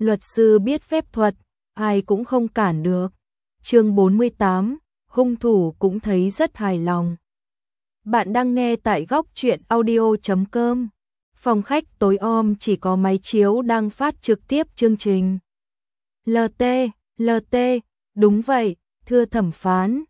Luật sư biết phép thuật, ai cũng không cản được. Chương 48, hung thủ cũng thấy rất hài lòng. Bạn đang nghe tại góc truyện audio.com. Phòng khách tối om chỉ có máy chiếu đang phát trực tiếp chương trình. LT, đúng vậy, thưa thẩm phán,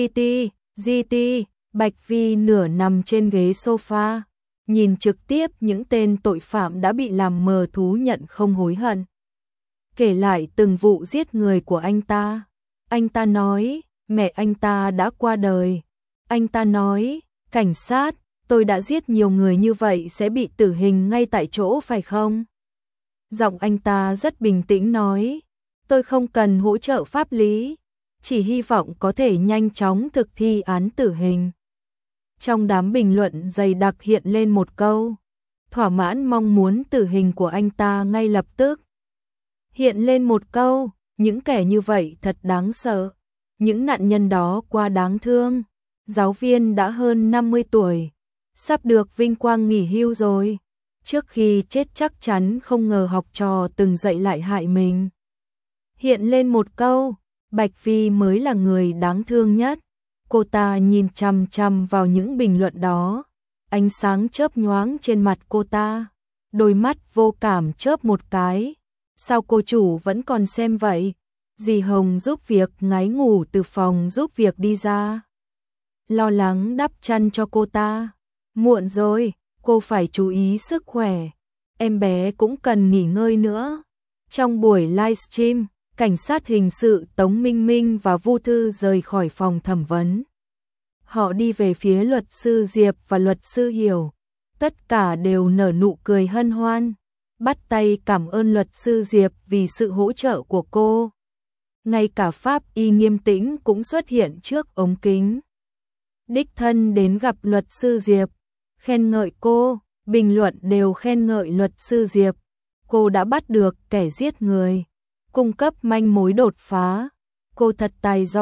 GT, Bạch Vi nửa nằm trên ghế sofa, nhìn trực tiếp những tên tội phạm đã bị làm mờ thú nhận không hối hận. Kể lại từng vụ giết người của anh ta. Anh ta nói, mẹ anh ta đã qua đời. Anh ta nói, cảnh sát, tôi đã giết nhiều người như vậy sẽ bị tử hình ngay tại chỗ phải không? Giọng anh ta rất bình tĩnh nói, tôi không cần hỗ trợ pháp lý, chỉ hy vọng có thể nhanh chóng thực thi án tử hình. Trong đám bình luận dày đặc hiện lên một câu, thỏa mãn mong muốn tử hình của anh ta ngay lập tức. Hiện lên một câu, những kẻ như vậy thật đáng sợ, những nạn nhân đó quá đáng thương. Giáo viên đã hơn 50 tuổi, sắp được vinh quang nghỉ hưu rồi. Trước khi chết chắc chắn không ngờ học trò từng dạy lại hại mình. Hiện lên một câu, Bạch Vi mới là người đáng thương nhất. Cô ta nhìn chằm chằm vào những bình luận đó, ánh sáng chớp nhoáng trên mặt cô ta, đôi mắt vô cảm chớp một cái. Sao cô chủ vẫn còn xem vậy? Dì Hồng giúp việc ngái ngủ từ phòng giúp việc đi ra, lo lắng đắp chăn cho cô ta. Muộn rồi, cô phải chú ý sức khỏe, em bé cũng cần nghỉ ngơi nữa. Trong buổi livestream, cảnh sát hình sự Tống Minh Minh và Vu Thư rời khỏi phòng thẩm vấn. Họ đi về phía luật sư Diệp và luật sư Hiểu, tất cả đều nở nụ cười hân hoan, bắt tay cảm ơn luật sư Diệp vì sự hỗ trợ của cô. Ngay cả pháp y Nghiêm Tĩnh cũng xuất hiện trước ống kính, đích thân đến gặp luật sư Diệp, khen ngợi cô, bình luận đều khen ngợi luật sư Diệp. Cô đã bắt được kẻ giết người, cung cấp manh mối đột phá. Cô thật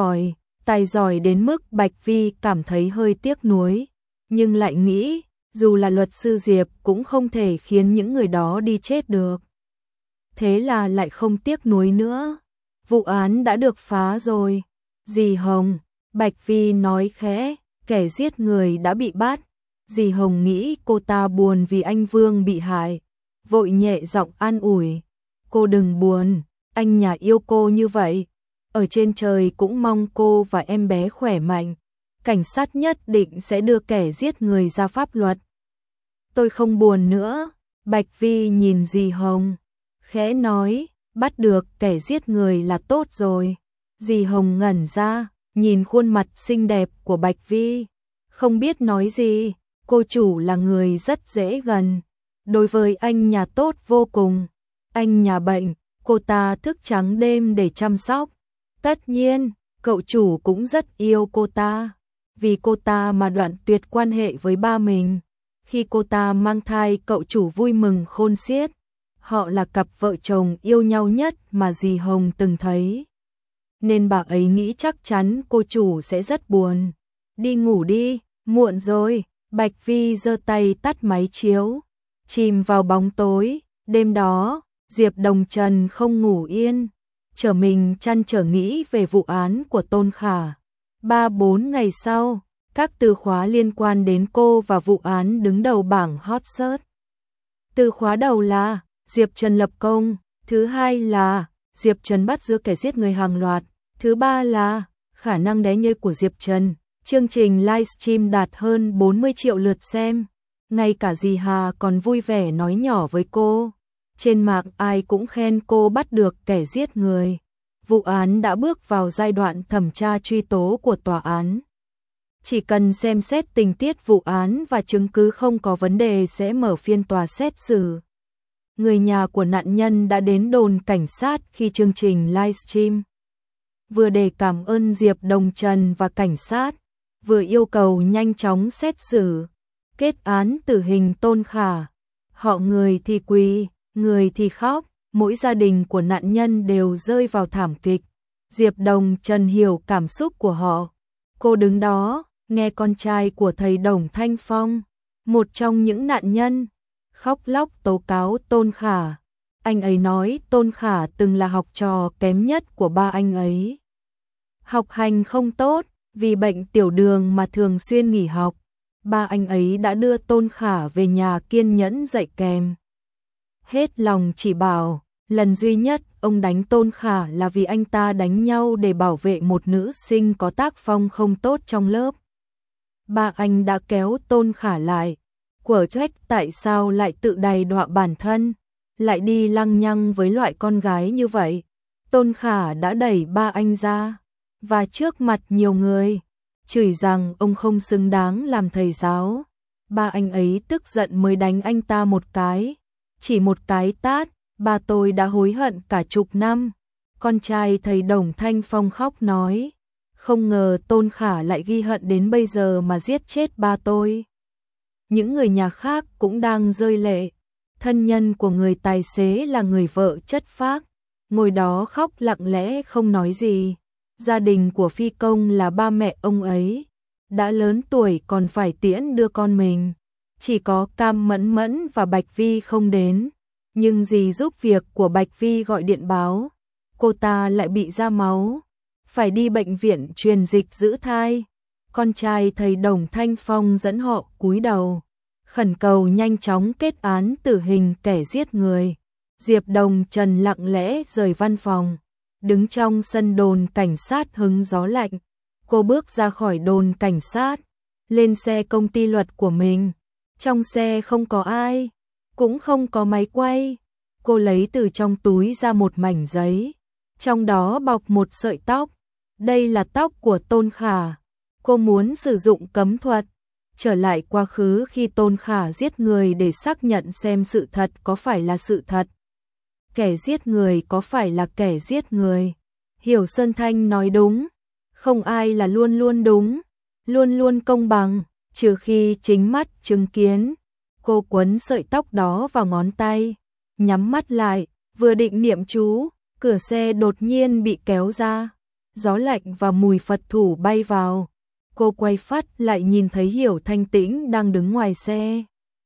tài giỏi đến mức Bạch Vi cảm thấy hơi tiếc nuối, nhưng lại nghĩ, dù là luật sư Diệp cũng không thể khiến những người đó đi chết được. Thế là lại không tiếc nuối nữa. Vụ án đã được phá rồi. Dì Hồng, Bạch Vi nói khẽ, kẻ giết người đã bị bắt. Dì Hồng nghĩ cô ta buồn vì anh Vương bị hại, vội nhẹ giọng an ủi. Cô đừng buồn, anh nhà yêu cô như vậy, ở trên trời cũng mong cô và em bé khỏe mạnh. Cảnh sát nhất định sẽ đưa kẻ giết người ra pháp luật. Tôi không buồn nữa. Bạch Vi nhìn dì Hồng, khẽ nói, bắt được kẻ giết người là tốt rồi. Dì Hồng ngẩn ra, nhìn khuôn mặt xinh đẹp của Bạch Vi, không biết nói gì. Cô chủ là người rất dễ gần, đối với anh nhà tốt vô cùng. Anh nhà bệnh, cô ta thức trắng đêm để chăm sóc. Tất nhiên, cậu chủ cũng rất yêu cô ta, vì cô ta mà đoạn tuyệt quan hệ với ba mình. Khi cô ta mang thai, cậu chủ vui mừng khôn xiết. Họ là cặp vợ chồng yêu nhau nhất mà dì Hồng từng thấy, nên bà ấy nghĩ chắc chắn cô chủ sẽ rất buồn. Đi ngủ đi, muộn rồi. Bạch Vi giơ tay tắt máy chiếu, chìm vào bóng tối. Đêm đó, Diệp Đồng Trần không ngủ yên, trở mình trăn trở nghĩ về vụ án của Tôn Khả. 3-4 ngày sau, các từ khóa liên quan đến cô và vụ án đứng đầu bảng hot search. Từ khóa đầu là Diệp Trần lập công, thứ hai là Diệp Trần bắt giữ kẻ giết người hàng loạt, thứ ba là khả năng đé nhơi của Diệp Trần. Chương trình livestream đạt hơn 40 triệu lượt xem. Ngay cả dì Hà còn vui vẻ nói nhỏ với cô. Trên mạng ai cũng khen cô bắt được kẻ giết người. Vụ án đã bước vào giai đoạn thẩm tra truy tố của tòa án. Chỉ cần xem xét tình tiết vụ án và chứng cứ không có vấn đề sẽ mở phiên tòa xét xử. Người nhà của nạn nhân đã đến đồn cảnh sát khi chương trình livestream, vừa để cảm ơn Diệp Đồng Trần và cảnh sát, vừa yêu cầu nhanh chóng xét xử, kết án tử hình Tôn Khả. Họ người thì quỳ, người thì khóc, mỗi gia đình của nạn nhân đều rơi vào thảm kịch. Diệp Đồng Trần hiểu cảm xúc của họ. Cô đứng đó, nghe con trai của thầy Đồng Thanh Phong, một trong những nạn nhân, khóc lóc tố cáo Tôn Khả. Anh ấy nói Tôn Khả từng là học trò kém nhất của ba anh ấy. Học hành không tốt, vì bệnh tiểu đường mà thường xuyên nghỉ học. Ba anh ấy đã đưa Tôn Khả về nhà kiên nhẫn dạy kèm. Hết lòng chỉ bảo, lần duy nhất ông đánh Tôn Khả là vì anh ta đánh nhau để bảo vệ một nữ sinh có tác phong không tốt trong lớp. Ba anh đã kéo Tôn Khả lại, quở trách tại sao lại tự đày đọa bản thân, lại đi lăng nhăng với loại con gái như vậy. Tôn Khả đã đẩy ba anh ra, và trước mặt nhiều người, chửi rằng ông không xứng đáng làm thầy giáo. Ba anh ấy tức giận mới đánh anh ta một cái, chỉ một cái tát, ba tôi đã hối hận cả chục năm. Con trai thầy Đồng Thanh Phong khóc nói, không ngờ Tôn Khả lại ghi hận đến bây giờ mà giết chết ba tôi. Những người nhà khác cũng đang rơi lệ. Thân nhân của người tài xế là người vợ chất phác, ngồi đó khóc lặng lẽ không nói gì. Gia đình của phi công là ba mẹ ông ấy, đã lớn tuổi còn phải tiễn đưa con mình. Chỉ có Cam Mẫn Mẫn và Bạch Vi không đến, nhưng dì giúp việc của Bạch Vi gọi điện báo, cô ta lại bị ra máu, phải đi bệnh viện truyền dịch giữ thai. Con trai thầy Đồng Thanh Phong dẫn họ cúi đầu, khẩn cầu nhanh chóng kết án tử hình kẻ giết người. Diệp Đồng Trần lặng lẽ rời văn phòng, đứng trong sân đồn cảnh sát hứng gió lạnh. Cô bước ra khỏi đồn cảnh sát, lên xe công ty luật của mình. Trong xe không có ai, cũng không có máy quay. Cô lấy từ trong túi ra một mảnh giấy, trong đó bọc một sợi tóc. Đây là tóc của Tôn Khả. Cô muốn sử dụng cấm thuật, trở lại quá khứ khi Tôn Khả giết người để xác nhận xem sự thật có phải là sự thật. Kẻ giết người có phải là kẻ giết người. Hiểu Sơn Thanh nói đúng, không ai là luôn luôn đúng, luôn luôn công bằng, trừ khi chính mắt chứng kiến. Cô quấn sợi tóc đó vào ngón tay, nhắm mắt lại, vừa định niệm chú, cửa xe đột nhiên bị kéo ra. Gió lạnh và mùi Phật thủ bay vào. Cô quay phát lại nhìn thấy Hiểu Thanh Tĩnh đang đứng ngoài xe.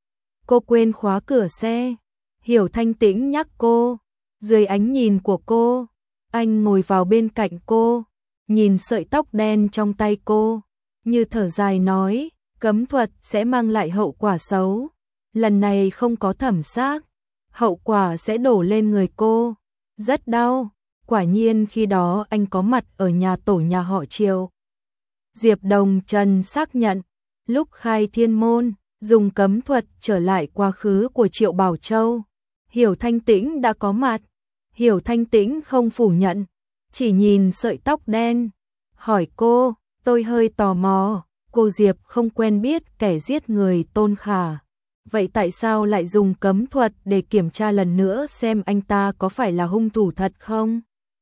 Cô quên khóa cửa xe. Hiểu Thanh Tĩnh nhắc cô. Dưới ánh nhìn của cô, anh ngồi vào bên cạnh cô, nhìn sợi tóc đen trong tay cô, như thở dài nói, cấm thuật sẽ mang lại hậu quả xấu. Lần này không có thẩm xác, hậu quả sẽ đổ lên người cô. Rất đau. Quả nhiên khi đó anh có mặt ở nhà tổ nhà họ Triệu. Diệp Đồng Trần xác nhận, lúc khai thiên môn, dùng cấm thuật trở lại quá khứ của Triệu Bảo Châu. Hiểu Thanh Tĩnh đã có mặt. Hiểu Thanh Tĩnh không phủ nhận, chỉ nhìn sợi tóc đen. Hỏi cô, tôi hơi tò mò, cô Diệp không quen biết kẻ giết người Tôn Khả. Vậy tại sao lại dùng cấm thuật để kiểm tra lần nữa xem anh ta có phải là hung thủ thật không?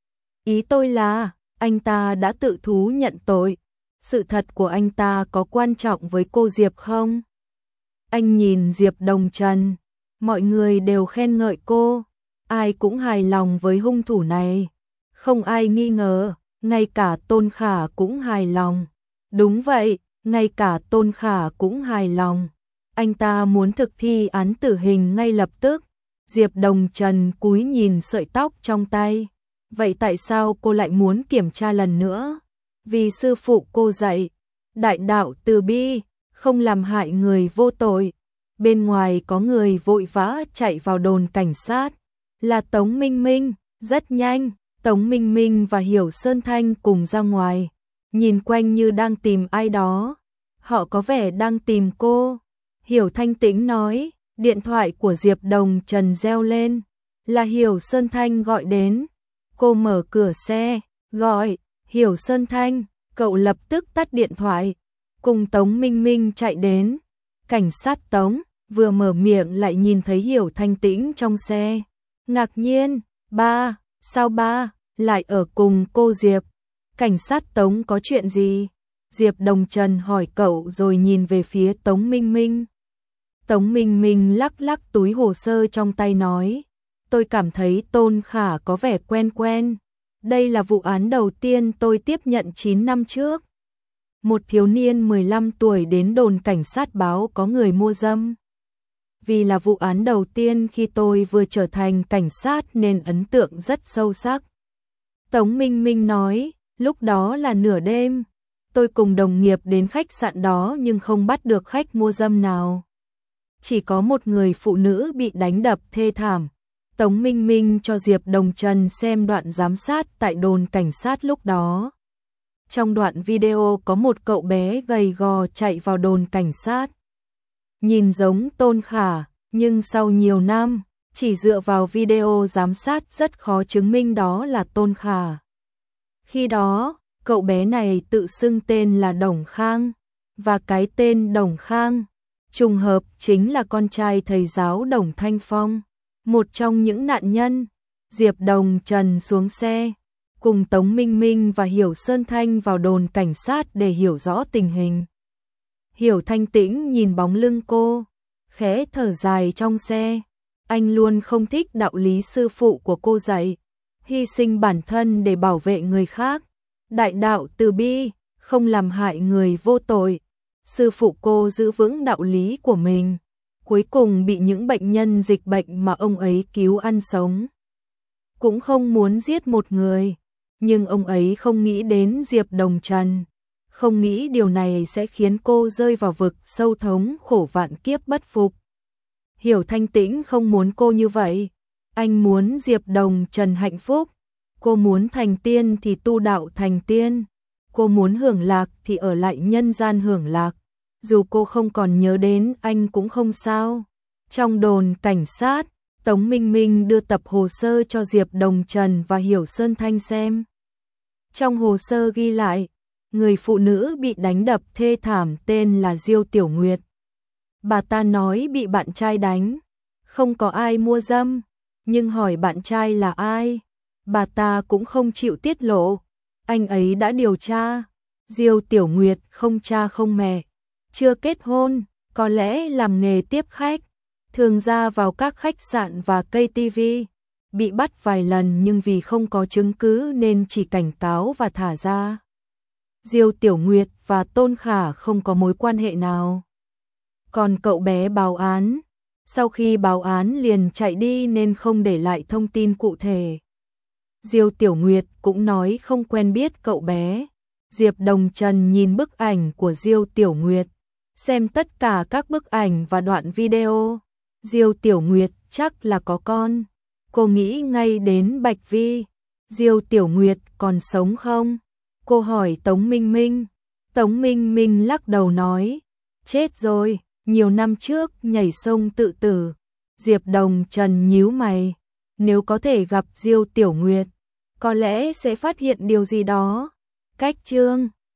Ý tôi là, anh ta đã tự thú nhận tội. Sự thật của anh ta có quan trọng với cô Diệp không? Anh nhìn Diệp Đồng Trần, mọi người đều khen ngợi cô, ai cũng hài lòng với hung thủ này. Không ai nghi ngờ, ngay cả Tôn Khả cũng hài lòng. Đúng vậy, ngay cả Tôn Khả cũng hài lòng. Anh ta muốn thực thi án tử hình ngay lập tức. Diệp Đồng Trần cúi nhìn sợi tóc trong tay. Vậy tại sao cô lại muốn kiểm tra lần nữa? Vì sư phụ cô dạy, đại đạo từ bi, không làm hại người vô tội. Bên ngoài có người vội vã chạy vào đồn cảnh sát, là Tống Minh Minh. Rất nhanh, Tống Minh Minh và Hiểu Sơn Thanh cùng ra ngoài, nhìn quanh như đang tìm ai đó. Họ có vẻ đang tìm cô. Hiểu Thanh Tĩnh nói, điện thoại của Diệp Đồng Trần reo lên, là Hiểu Sơn Thanh gọi đến. Cô mở cửa xe, gọi, Hiểu Sơn Thanh, cậu lập tức tắt điện thoại, cùng Tống Minh Minh chạy đến. Cảnh sát Tống, vừa mở miệng lại nhìn thấy Hiểu Thanh Tĩnh trong xe. Ngạc nhiên, ba, sao ba, lại ở cùng cô Diệp? Cảnh sát Tống có chuyện gì? Diệp Đồng Trần hỏi cậu rồi nhìn về phía Tống Minh Minh. Tống Minh Minh lắc lắc túi hồ sơ trong tay nói, tôi cảm thấy Tôn Khả có vẻ quen quen. Đây là vụ án đầu tiên tôi tiếp nhận 9 năm trước. Một thiếu niên 15 tuổi đến đồn cảnh sát báo có người mua dâm. vì là vụ án đầu tiên khi tôi vừa trở thành cảnh sát nên ấn tượng rất sâu sắc. Tống Minh Minh nói, lúc đó là nửa đêm, tôi cùng đồng nghiệp đến khách sạn đó nhưng không bắt được khách mua dâm nào. Chỉ có một người phụ nữ bị đánh đập thê thảm. Tống Minh Minh cho Diệp Đồng Trần xem đoạn giám sát tại đồn cảnh sát lúc đó. Trong đoạn video có một cậu bé gầy gò chạy vào đồn cảnh sát. Nhìn giống Tôn Khả, nhưng sau nhiều năm, chỉ dựa vào video giám sát rất khó chứng minh đó là Tôn Khả. Khi đó, cậu bé này tự xưng tên là Đồng Khang, và cái tên Đồng Khang, trùng hợp chính là con trai thầy giáo Đồng Thanh Phong, một trong những nạn nhân. Diệp Đồng Trần xuống xe, cùng Tống Minh Minh và Hiểu Sơn Thanh vào đồn cảnh sát để hiểu rõ tình hình. Hiểu Thanh Tĩnh nhìn bóng lưng cô, khẽ thở dài trong xe. Anh luôn không thích đạo lý sư phụ của cô dạy, hy sinh bản thân để bảo vệ người khác. Đại đạo từ bi, không làm hại người vô tội. Sư phụ cô giữ vững đạo lý của mình, cuối cùng bị những bệnh nhân dịch bệnh mà ông ấy cứu ăn sống. Cũng không muốn giết một người, nhưng ông ấy không nghĩ đến Diệp Đồng Trần, không nghĩ điều này sẽ khiến cô rơi vào vực sâu thống khổ vạn kiếp bất phục. Hiểu Thanh Tĩnh không muốn cô như vậy, anh muốn Diệp Đồng Trần hạnh phúc. Cô muốn thành tiên thì tu đạo thành tiên, cô muốn hưởng lạc thì ở lại nhân gian hưởng lạc. Dù cô không còn nhớ đến anh cũng không sao. Trong đồn cảnh sát, Tống Minh Minh đưa tập hồ sơ cho Diệp Đồng Trần và Hiểu Sơn Thanh xem. Trong hồ sơ ghi lại, người phụ nữ bị đánh đập thê thảm tên là Diêu Tiểu Nguyệt. Bà ta nói bị bạn trai đánh, không có ai mua dâm, nhưng hỏi bạn trai là ai, bà ta cũng không chịu tiết lộ. Anh ấy đã điều tra, Diêu Tiểu Nguyệt không cha không mẹ, chưa kết hôn, có lẽ làm nghề tiếp khách, thường ra vào các khách sạn và cây tivi. Bị bắt vài lần nhưng vì không có chứng cứ nên chỉ cảnh cáo và thả ra. Diêu Tiểu Nguyệt và Tôn Khả không có mối quan hệ nào. Còn cậu bé báo án, sau khi báo án liền chạy đi nên không để lại thông tin cụ thể. Diêu Tiểu Nguyệt cũng nói không quen biết cậu bé. Diệp Đồng Trần nhìn bức ảnh của Diêu Tiểu Nguyệt, xem tất cả các bức ảnh và đoạn video. Diêu Tiểu Nguyệt chắc là có con. Cô nghĩ ngay đến Bạch Vi. Diêu Tiểu Nguyệt còn sống không? Cô hỏi Tống Minh Minh. Tống Minh Minh lắc đầu nói, chết rồi, nhiều năm trước nhảy sông tự tử. Diệp Đồng Trần nhíu mày, nếu có thể gặp Diêu Tiểu Nguyệt, có lẽ sẽ phát hiện điều gì đó. Cách chương